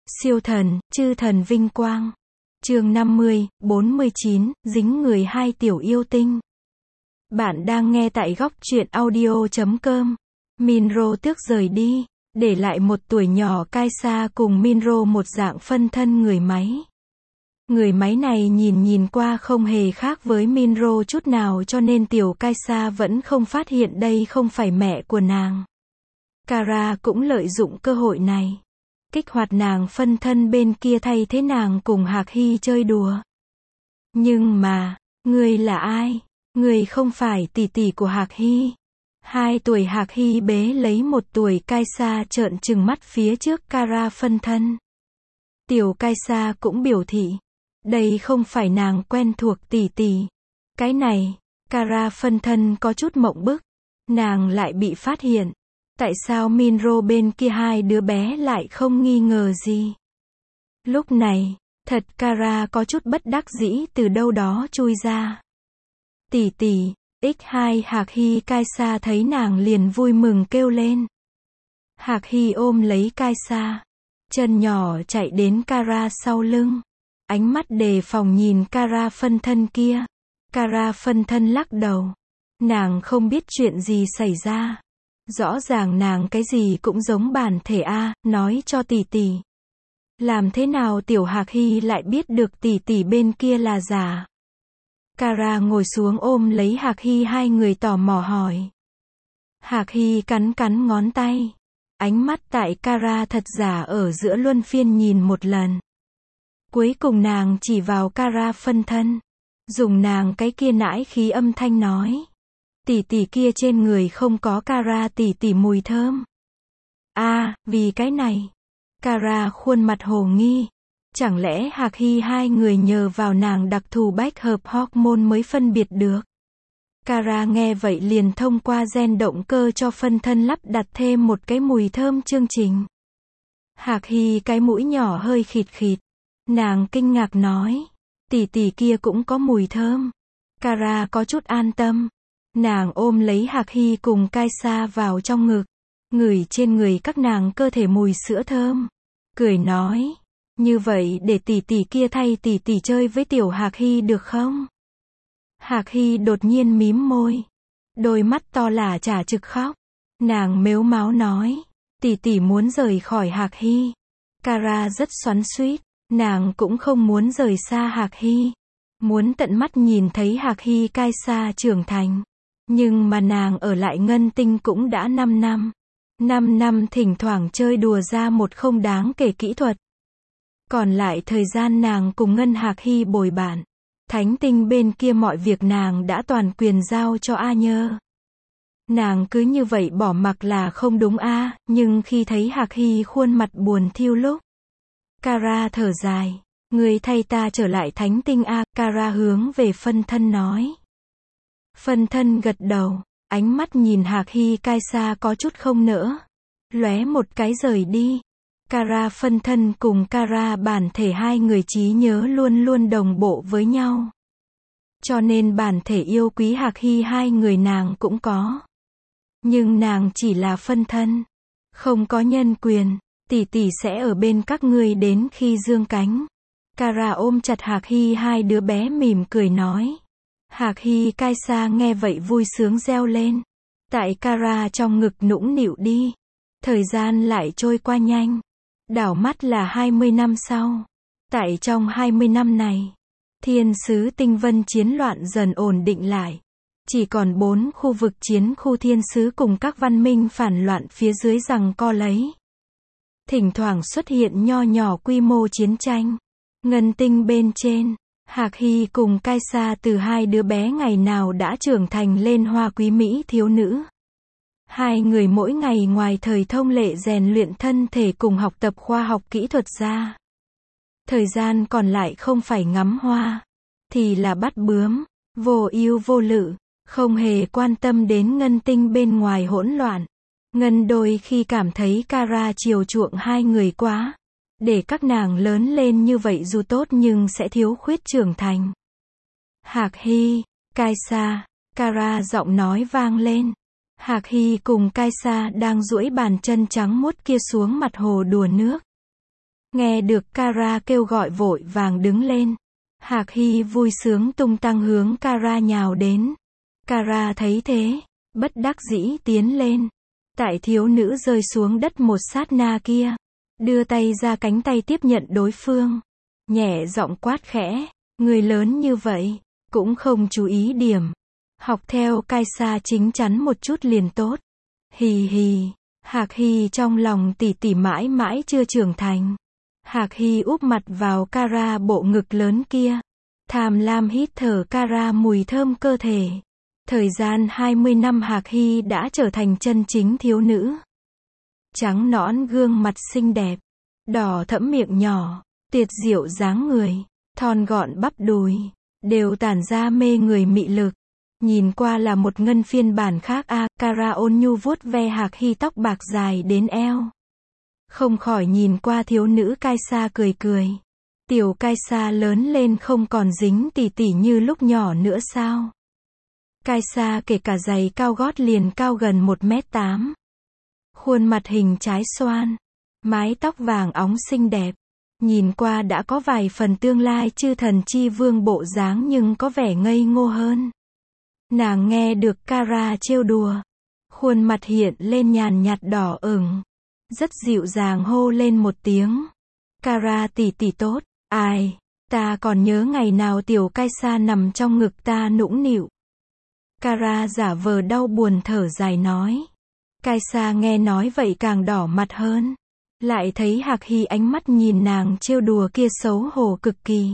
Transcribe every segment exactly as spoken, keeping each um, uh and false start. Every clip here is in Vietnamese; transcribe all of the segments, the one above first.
Siêu thần, chư thần vinh quang. Chương năm mươi, bốn mươi chín, dính người hai tiểu yêu tinh. Bạn đang nghe tại góc truyện audio chấm com. Minro tước rời đi, để lại một tuổi nhỏ Kaisa cùng Minro một dạng phân thân người máy. Người máy này nhìn nhìn qua không hề khác với Minro chút nào, cho nên tiểu Kaisa vẫn không phát hiện đây không phải mẹ của nàng. Kara cũng lợi dụng cơ hội này, kích hoạt nàng phân thân bên kia thay thế nàng cùng Hạc Hy chơi đùa. Nhưng mà, ngươi là ai? Ngươi không phải tỷ tỷ của Hạc Hy. Hai tuổi Hạc Hy bế lấy một tuổi Kaisa trợn trừng mắt phía trước Kara phân thân. Tiểu Kaisa cũng biểu thị, đây không phải nàng quen thuộc tỷ tỷ. Cái này, Kara phân thân có chút mộng bức, nàng lại bị phát hiện. Tại sao Minro bên kia hai đứa bé lại không nghi ngờ gì? Lúc này, thật Kara có chút bất đắc dĩ từ đâu đó chui ra. Tỷ tỷ, x hai Hạc Hy Kaisa thấy nàng liền vui mừng kêu lên. Hạc Hy ôm lấy Kaisa, chân nhỏ chạy đến Kara sau lưng. Ánh mắt đề phòng nhìn Kara phân thân kia. Kara phân thân lắc đầu. Nàng không biết chuyện gì xảy ra. Rõ ràng nàng cái gì cũng giống bản thể a, nói cho tỷ tỷ. Làm thế nào tiểu Hạc Hy lại biết được tỷ tỷ bên kia là giả? Kara ngồi xuống ôm lấy Hạc Hy, hai người tò mò hỏi. Hạc Hy cắn cắn ngón tay. Ánh mắt tại Kara thật giả ở giữa luân phiên nhìn một lần. Cuối cùng nàng chỉ vào Kara phân thân. Dùng nàng cái kia nãi khí âm thanh nói. Tỷ tỷ kia trên người không có Kara tỷ tỷ mùi thơm. A, à, vì cái này. Kara khuôn mặt hồ nghi. Chẳng lẽ Hạc Hy hai người nhờ vào nàng đặc thù bách hợp hormone mới phân biệt được? Kara nghe vậy liền thông qua gen động cơ cho phân thân lắp đặt thêm một cái mùi thơm chương trình. Hạc Hy cái mũi nhỏ hơi khịt khịt. Nàng kinh ngạc nói. Tỷ tỷ kia cũng có mùi thơm. Kara có chút an tâm. Nàng ôm lấy Hạc Hy cùng Kaisa vào trong ngực, ngửi trên người các nàng cơ thể mùi sữa thơm, cười nói, như vậy để tỷ tỷ kia thay tỷ tỷ chơi với tiểu Hạc Hy được không? Hạc Hy đột nhiên mím môi, đôi mắt to là chả trực khóc, nàng mếu máo nói, tỷ tỷ muốn rời khỏi Hạc Hy. Kara rất xoắn xuýt, nàng cũng không muốn rời xa Hạc Hy, muốn tận mắt nhìn thấy Hạc Hy Kaisa trưởng thành. Nhưng mà nàng ở lại Ngân Tinh cũng đã năm năm. năm năm thỉnh thoảng chơi đùa ra một không đáng kể kỹ thuật. Còn lại thời gian nàng cùng Ngân Hạc Hy bồi bạn. Thánh Tinh bên kia mọi việc nàng đã toàn quyền giao cho A Nhơ. Nàng cứ như vậy bỏ mặc là không đúng a, nhưng khi thấy Hạc Hy khuôn mặt buồn thiu lúc. Kara thở dài, người thay ta trở lại Thánh Tinh a, Kara hướng về phân thân nói. Phân thân gật đầu, ánh mắt nhìn Hạc Hy Kaisa có chút không nỡ. Lóe một cái rời đi. Kara phân thân cùng Kara bản thể hai người trí nhớ luôn luôn đồng bộ với nhau. Cho nên bản thể yêu quý Hạc Hy hai người nàng cũng có. Nhưng nàng chỉ là phân thân. Không có nhân quyền, tỷ tỷ sẽ ở bên các ngươi đến khi dương cánh. Kara ôm chặt Hạc Hy, hai đứa bé mỉm cười nói. Hạc Hy Kaisa nghe vậy vui sướng reo lên. Tại Kara trong ngực nũng nịu đi. Thời gian lại trôi qua nhanh. Đảo mắt là hai mươi năm sau. Tại trong hai mươi năm này, thiên sứ tinh vân chiến loạn dần ổn định lại. Chỉ còn bốn khu vực chiến khu thiên sứ cùng các văn minh phản loạn phía dưới giằng co lấy. Thỉnh thoảng xuất hiện nho nhỏ quy mô chiến tranh. Ngân Tinh bên trên, Hạc Hy cùng Kaisa từ hai đứa bé ngày nào đã trưởng thành lên hoa quý mỹ thiếu nữ. Hai người mỗi ngày ngoài thời thông lệ rèn luyện thân thể cùng học tập khoa học kỹ thuật ra. Thời gian còn lại không phải ngắm hoa, thì là bắt bướm, vô ưu vô lự, không hề quan tâm đến Ngân Tinh bên ngoài hỗn loạn. Ngân đôi khi cảm thấy Kara chiều chuộng hai người quá. Để các nàng lớn lên như vậy dù tốt nhưng sẽ thiếu khuyết trưởng thành. Hạc Hy, Kaisa, Kara giọng nói vang lên. Hạc Hy cùng Kaisa đang duỗi bàn chân trắng muốt kia xuống mặt hồ đùa nước. Nghe được Kara kêu gọi vội vàng đứng lên. Hạc Hy vui sướng tung tăng hướng Kara nhào đến. Kara thấy thế, bất đắc dĩ tiến lên. Tại thiếu nữ rơi xuống đất một sát na kia, đưa tay ra cánh tay tiếp nhận đối phương. Nhẹ giọng quát khẽ, người lớn như vậy, cũng không chú ý điểm. Học theo Kaisa chính chắn một chút liền tốt. Hì hì, Hạc Hy trong lòng tỉ tỉ mãi mãi chưa trưởng thành. Hạc Hy úp mặt vào Kara bộ ngực lớn kia. Tham lam hít thở Kara mùi thơm cơ thể. Thời gian hai mươi năm Hạc Hy đã trở thành chân chính thiếu nữ. Trắng nõn gương mặt xinh đẹp, đỏ thẫm miệng nhỏ, tuyệt diệu dáng người, thon gọn bắp đùi, đều tản ra mê người mị lực. Nhìn qua là một ngân phiên bản khác a. À, Kara ôn nhu vuốt ve Hạc Hy tóc bạc dài đến eo. Không khỏi nhìn qua thiếu nữ Kaisa cười cười. Tiểu Kaisa lớn lên không còn dính tỉ tỉ như lúc nhỏ nữa sao? Kaisa kể cả giày cao gót liền cao gần một mét tám. Khuôn mặt hình trái xoan, mái tóc vàng óng xinh đẹp. Nhìn qua đã có vài phần tương lai chư thần chi vương bộ dáng nhưng có vẻ ngây ngô hơn. Nàng nghe được Kara trêu đùa. Khuôn mặt hiện lên nhàn nhạt đỏ ửng. Rất dịu dàng hô lên một tiếng. Kara tỷ tỷ tốt, ai, ta còn nhớ ngày nào tiểu Kaisa nằm trong ngực ta nũng nịu. Kara giả vờ đau buồn thở dài nói. Kaisa nghe nói vậy càng đỏ mặt hơn. Lại thấy Hạc Hy ánh mắt nhìn nàng trêu đùa kia xấu hổ cực kỳ.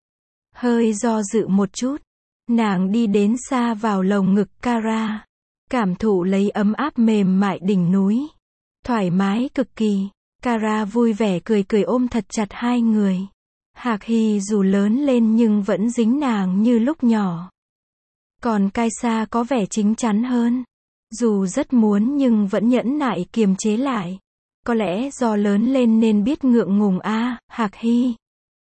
Hơi do dự một chút. Nàng đi đến xa vào lồng ngực Kara. Cảm thụ lấy ấm áp mềm mại đỉnh núi. Thoải mái cực kỳ. Kara vui vẻ cười cười ôm thật chặt hai người. Hạc Hy dù lớn lên nhưng vẫn dính nàng như lúc nhỏ. Còn Kaisa có vẻ chín chắn hơn. Dù rất muốn nhưng vẫn nhẫn nại kiềm chế lại. Có lẽ do lớn lên nên biết ngượng ngùng a. À, Hạc Hy.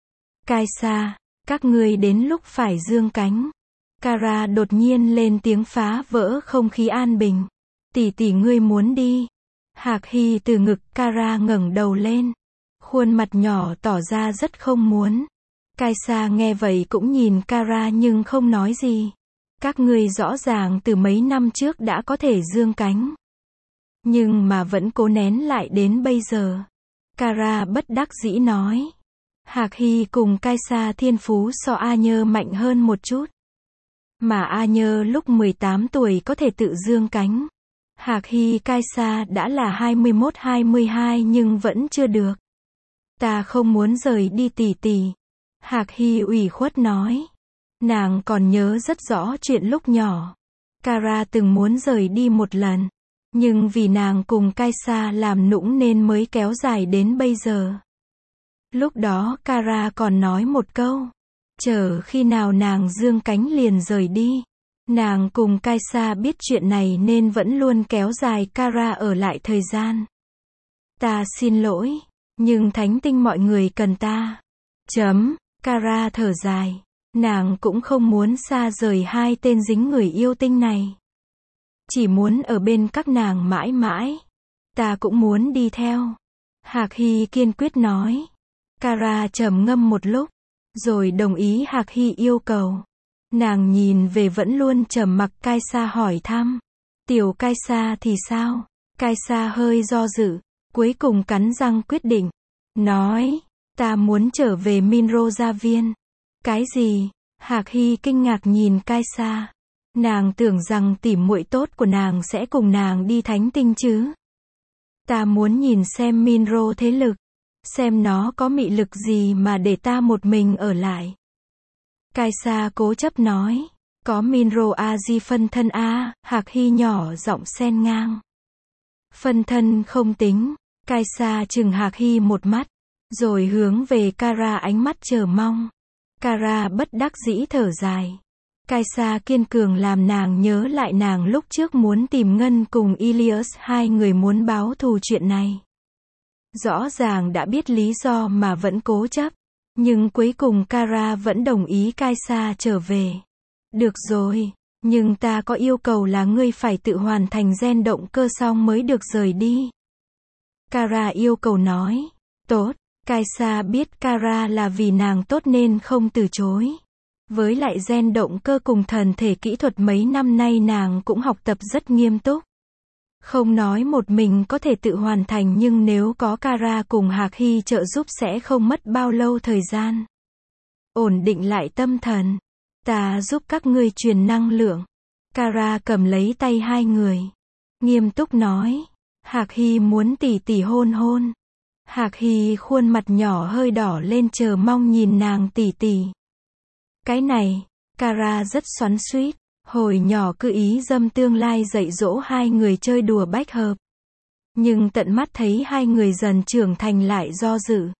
Kaisa, các ngươi đến lúc phải giương cánh. Kara đột nhiên lên tiếng phá vỡ không khí an bình. Tỷ tỷ ngươi muốn đi. Hạc Hy từ ngực Kara ngẩng đầu lên. Khuôn mặt nhỏ tỏ ra rất không muốn. Kaisa nghe vậy cũng nhìn Kara nhưng không nói gì. Các ngươi rõ ràng từ mấy năm trước đã có thể giương cánh. Nhưng mà vẫn cố nén lại đến bây giờ. Kara bất đắc dĩ nói. Hạc Hy cùng Kaisa thiên phú so A Nhơ mạnh hơn một chút. Mà A Nhơ lúc mười tám tuổi có thể tự giương cánh. Hạc Hy Kaisa đã là hai mươi mốt hai mươi hai nhưng vẫn chưa được. Ta không muốn rời đi tỷ tỷ. Hạc Hy ủy khuất nói. Nàng còn nhớ rất rõ chuyện lúc nhỏ. Kara từng muốn rời đi một lần. Nhưng vì nàng cùng Kaisa làm nũng nên mới kéo dài đến bây giờ. Lúc đó Kara còn nói một câu. Chờ khi nào nàng giương cánh liền rời đi. Nàng cùng Kaisa biết chuyện này nên vẫn luôn kéo dài Kara ở lại thời gian. Ta xin lỗi. Nhưng thánh tinh mọi người cần ta. Chấm. Kara thở dài. Nàng cũng không muốn xa rời hai tên dính người yêu tinh này. Chỉ muốn ở bên các nàng mãi mãi. Ta cũng muốn đi theo. Hạc Hy kiên quyết nói. Kara trầm ngâm một lúc. Rồi đồng ý Hạc Hy yêu cầu. Nàng nhìn về vẫn luôn trầm mặc Kaisa hỏi thăm. Tiểu Kaisa thì sao? Kaisa hơi do dự. Cuối cùng cắn răng quyết định. Nói. Ta muốn trở về Minro gia viên. Cái gì? Hạc Hy kinh ngạc nhìn Kaisa. Nàng tưởng rằng tỉ muội tốt của nàng sẽ cùng nàng đi thánh tinh chứ. Ta muốn nhìn xem Minro thế lực. Xem nó có mị lực gì mà để ta một mình ở lại. Kaisa cố chấp nói. Có Minro Aji phân thân a. Hạc Hy nhỏ giọng xen ngang. Phân thân không tính. Kaisa chừng Hạc Hy một mắt. Rồi hướng về Kara ánh mắt chờ mong. Kara bất đắc dĩ thở dài. Kaisa kiên cường làm nàng nhớ lại nàng lúc trước muốn tìm Ngân cùng Ilias, hai người muốn báo thù chuyện này. Rõ ràng đã biết lý do mà vẫn cố chấp. Nhưng cuối cùng Kara vẫn đồng ý Kaisa trở về. Được rồi, nhưng ta có yêu cầu là ngươi phải tự hoàn thành gen động cơ xong mới được rời đi. Kara yêu cầu nói. Tốt. Kaisa biết Kara là vì nàng tốt nên không từ chối. Với lại gen động cơ cùng thần thể kỹ thuật mấy năm nay nàng cũng học tập rất nghiêm túc. Không nói một mình có thể tự hoàn thành nhưng nếu có Kara cùng Hạc Hy trợ giúp sẽ không mất bao lâu thời gian. Ổn định lại tâm thần. Ta giúp các ngươi truyền năng lượng. Kara cầm lấy tay hai người. Nghiêm túc nói. Hạc Hy muốn tỉ tỉ hôn hôn. Hạc Hy khuôn mặt nhỏ hơi đỏ lên chờ mong nhìn nàng tỉ tỉ. Cái này, Kara rất xoắn xuýt. Hồi nhỏ cứ ý dâm tương lai dạy dỗ hai người chơi đùa bách hợp. Nhưng tận mắt thấy hai người dần trưởng thành lại do dự.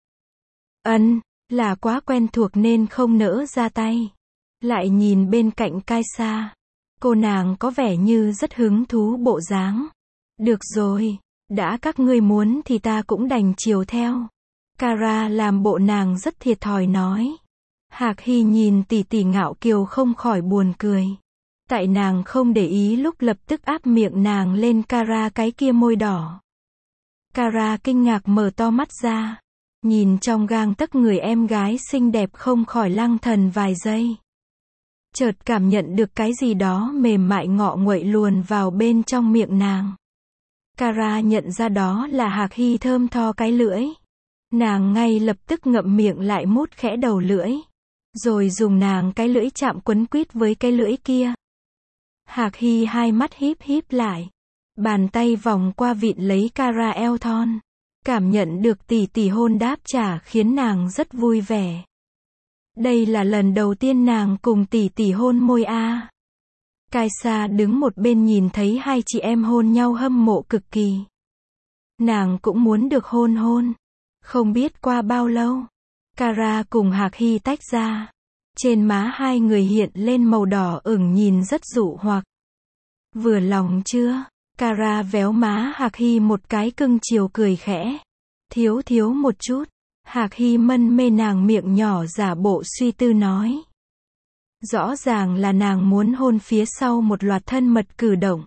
Ân, là quá quen thuộc nên không nỡ ra tay. Lại nhìn bên cạnh Kaisa. Cô nàng có vẻ như rất hứng thú bộ dáng. Được rồi, đã các ngươi muốn thì ta cũng đành chiều theo. Kara làm bộ nàng rất thiệt thòi nói. Hạc Hy nhìn tỉ tỉ ngạo kiều không khỏi buồn cười. Tại nàng không để ý lúc lập tức áp miệng nàng lên Kara cái kia môi đỏ. Kara kinh ngạc mở to mắt ra. Nhìn trong gang tấc người em gái xinh đẹp không khỏi lăng thần vài giây. Chợt cảm nhận được cái gì đó mềm mại ngọ nguậy luồn vào bên trong miệng nàng. Kara nhận ra đó là Hạc Hy thơm tho cái lưỡi. Nàng ngay lập tức ngậm miệng lại mút khẽ đầu lưỡi. Rồi dùng nàng cái lưỡi chạm quấn quýt với cái lưỡi kia. Hạc Hy hai mắt híp híp lại. Bàn tay vòng qua vịn lấy Kara eo thon. Cảm nhận được tỉ tỉ hôn đáp trả khiến nàng rất vui vẻ. Đây là lần đầu tiên nàng cùng tỉ tỉ hôn môi a. Kaisa đứng một bên nhìn thấy hai chị em hôn nhau hâm mộ cực kỳ. Nàng cũng muốn được hôn hôn. Không biết qua bao lâu, Kara cùng Hạc Hy tách ra. Trên má hai người hiện lên màu đỏ ửng nhìn rất dụ hoặc. Vừa lòng chưa? Kara véo má Hạc Hy một cái cưng chiều cười khẽ. Thiếu thiếu một chút. Hạc Hy mân mê nàng miệng nhỏ giả bộ suy tư nói. Rõ ràng là nàng muốn hôn phía sau một loạt thân mật cử động.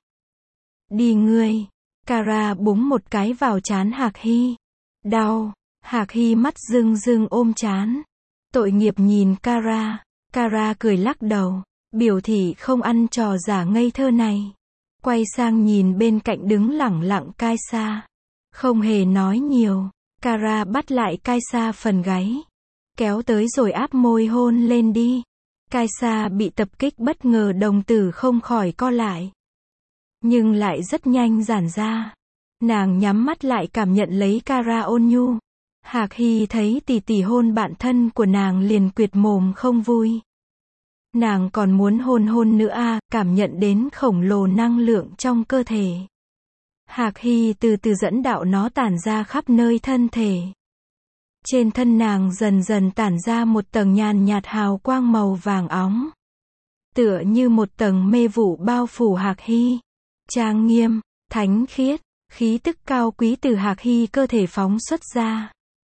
Đi ngươi. Kara búng một cái vào trán Hạc Hy. Đau. Hạc Hy mắt rưng rưng ôm trán. Tội nghiệp nhìn Kara. Kara cười lắc đầu. Biểu thị không ăn trò giả ngây thơ này. Quay sang nhìn bên cạnh đứng lẳng lặng Kaisa. Không hề nói nhiều. Kara bắt lại Kaisa phần gáy. Kéo tới rồi áp môi hôn lên đi. Kaisa bị tập kích bất ngờ đồng tử không khỏi co lại. Nhưng lại rất nhanh giãn ra. Nàng nhắm mắt lại cảm nhận lấy Kara ôn nhu. Hạc Hy thấy tỉ tỉ hôn bạn thân của nàng liền quyệt mồm không vui. Nàng còn muốn hôn hôn nữa à, cảm nhận đến khổng lồ năng lượng trong cơ thể. Hạc Hy từ từ dẫn đạo nó tản ra khắp nơi thân thể. Trên thân nàng dần dần tản ra một tầng nhàn nhạt hào quang màu vàng óng. Tựa như một tầng mê vụ bao phủ Hạc Hy. Trang nghiêm, thánh khiết, khí tức cao quý từ Hạc Hy cơ thể phóng xuất ra.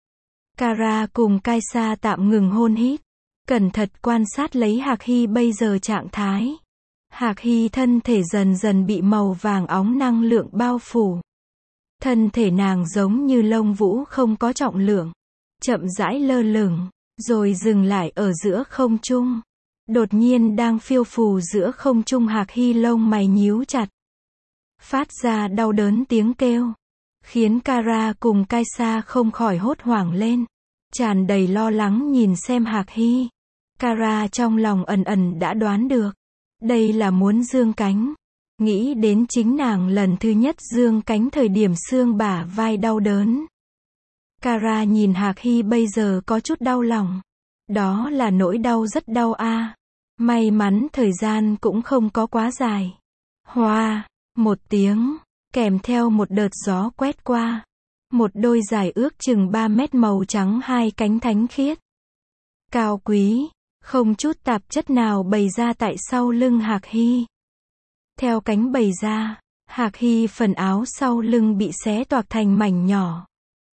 Kara cùng Kaisa tạm ngừng hôn hít. Cẩn thận quan sát lấy Hạc Hy bây giờ trạng thái. Hạc Hy thân thể dần dần bị màu vàng óng năng lượng bao phủ. Thân thể nàng giống như lông vũ không có trọng lượng. Chậm rãi lơ lửng, rồi dừng lại ở giữa không trung. Đột nhiên đang phiêu phù giữa không trung Hạc Hy lông mày nhíu chặt. Phát ra đau đớn tiếng kêu. Khiến Kara cùng Kaisa không khỏi hốt hoảng lên. Tràn đầy lo lắng nhìn xem Hạc Hy. Kara trong lòng ẩn ẩn đã đoán được. Đây là muốn dương cánh. Nghĩ đến chính nàng lần thứ nhất dương cánh thời điểm xương bả vai đau đớn. Kara nhìn Hạc Hy bây giờ có chút đau lòng. Đó là nỗi đau rất đau a. May mắn thời gian cũng không có quá dài. Hoa, một tiếng, kèm theo một đợt gió quét qua. Một đôi dài ước chừng ba mét màu trắng hai cánh thánh khiết. Cao quý, không chút tạp chất nào bày ra tại sau lưng Hạc Hy. Theo cánh bày ra, Hạc Hy phần áo sau lưng bị xé toạc thành mảnh nhỏ.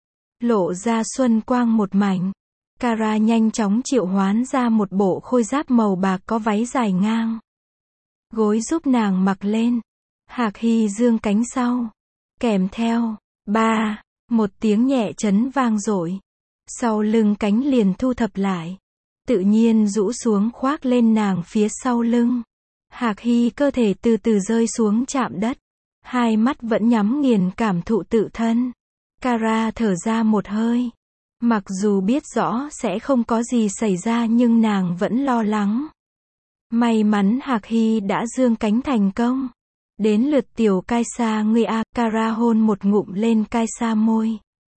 Lộ ra xuân quang một mảnh. Kara nhanh chóng triệu hoán ra một bộ khôi giáp màu bạc có váy dài ngang. Gối giúp nàng mặc lên. Hạc Hy dương cánh sau. Kèm theo, ba, một tiếng nhẹ chấn vang dội. Sau lưng cánh liền thu thập lại. Tự nhiên rũ xuống khoác lên nàng phía sau lưng. Hạc Hy cơ thể từ từ rơi xuống chạm đất. Hai mắt vẫn nhắm nghiền cảm thụ tự thân. Kara thở ra một hơi. Mặc dù biết rõ sẽ không có gì xảy ra nhưng nàng vẫn lo lắng. May mắn Hạc Hy đã dương cánh thành công. Đến lượt tiểu Kaisa ngươi a, Kara hôn một ngụm lên Kaisa môi.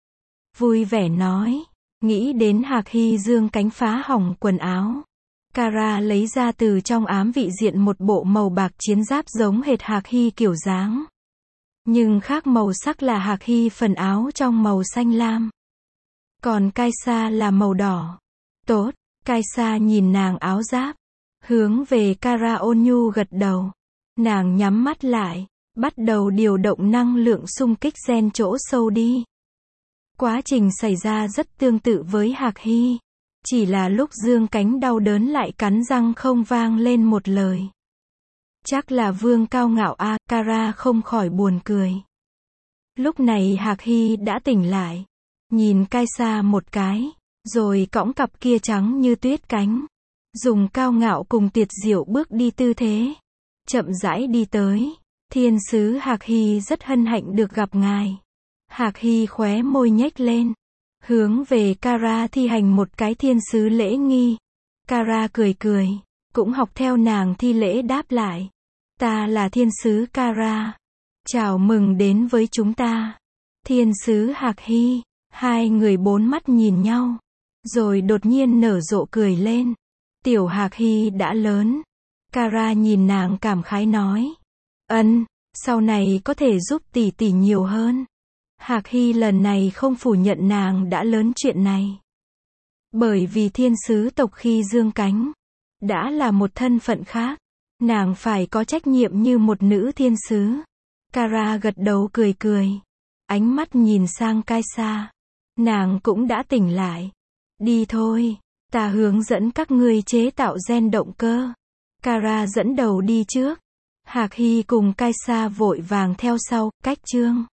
Vui vẻ nói. Nghĩ đến Hạc Hy dương cánh phá hỏng quần áo. Kara lấy ra từ trong ám vị diện một bộ màu bạc chiến giáp giống hệt Hạc Hy kiểu dáng. Nhưng khác màu sắc là Hạc Hy phần áo trong màu xanh lam. Còn Kaisa là màu đỏ. Tốt, Kaisa nhìn nàng áo giáp. Hướng về Kara ôn nhu gật đầu. Nàng nhắm mắt lại. Bắt đầu điều động năng lượng xung kích gen chỗ sâu đi. Quá trình xảy ra rất tương tự với Hạc Hy. Chỉ là lúc dương cánh đau đớn lại cắn răng không vang lên một lời. Chắc là vương cao ngạo a, Kara không khỏi buồn cười. Lúc này Hạc Hy đã tỉnh lại. Nhìn Kaisa một cái. Rồi cõng cặp kia trắng như tuyết cánh. Dùng cao ngạo cùng tiệt diệu bước đi tư thế. Chậm rãi đi tới. Thiên sứ Hạc Hy rất hân hạnh được gặp ngài. Hạc Hy khóe môi nhếch lên. Hướng về Kara thi hành một cái thiên sứ lễ nghi. Kara cười cười. Cũng học theo nàng thi lễ đáp lại. Ta là thiên sứ Kara. Chào mừng đến với chúng ta. Thiên sứ Hạc Hy. Hai người bốn mắt nhìn nhau. Rồi đột nhiên nở rộ cười lên. Tiểu Hạc Hy đã lớn. Kara nhìn nàng cảm khái nói. Ân, sau này có thể giúp tỷ tỷ nhiều hơn. Hạc Hy lần này không phủ nhận nàng đã lớn chuyện này. Bởi vì thiên sứ tộc khi dương cánh. Đã là một thân phận khác. Nàng phải có trách nhiệm như một nữ thiên sứ. Kara gật đầu cười cười. Ánh mắt nhìn sang Kaisa. Nàng cũng đã tỉnh lại. Đi thôi. Ta hướng dẫn các ngươi chế tạo gen động cơ. Kara dẫn đầu đi trước. Hạc Hy cùng Kaisa vội vàng theo sau, cách chương.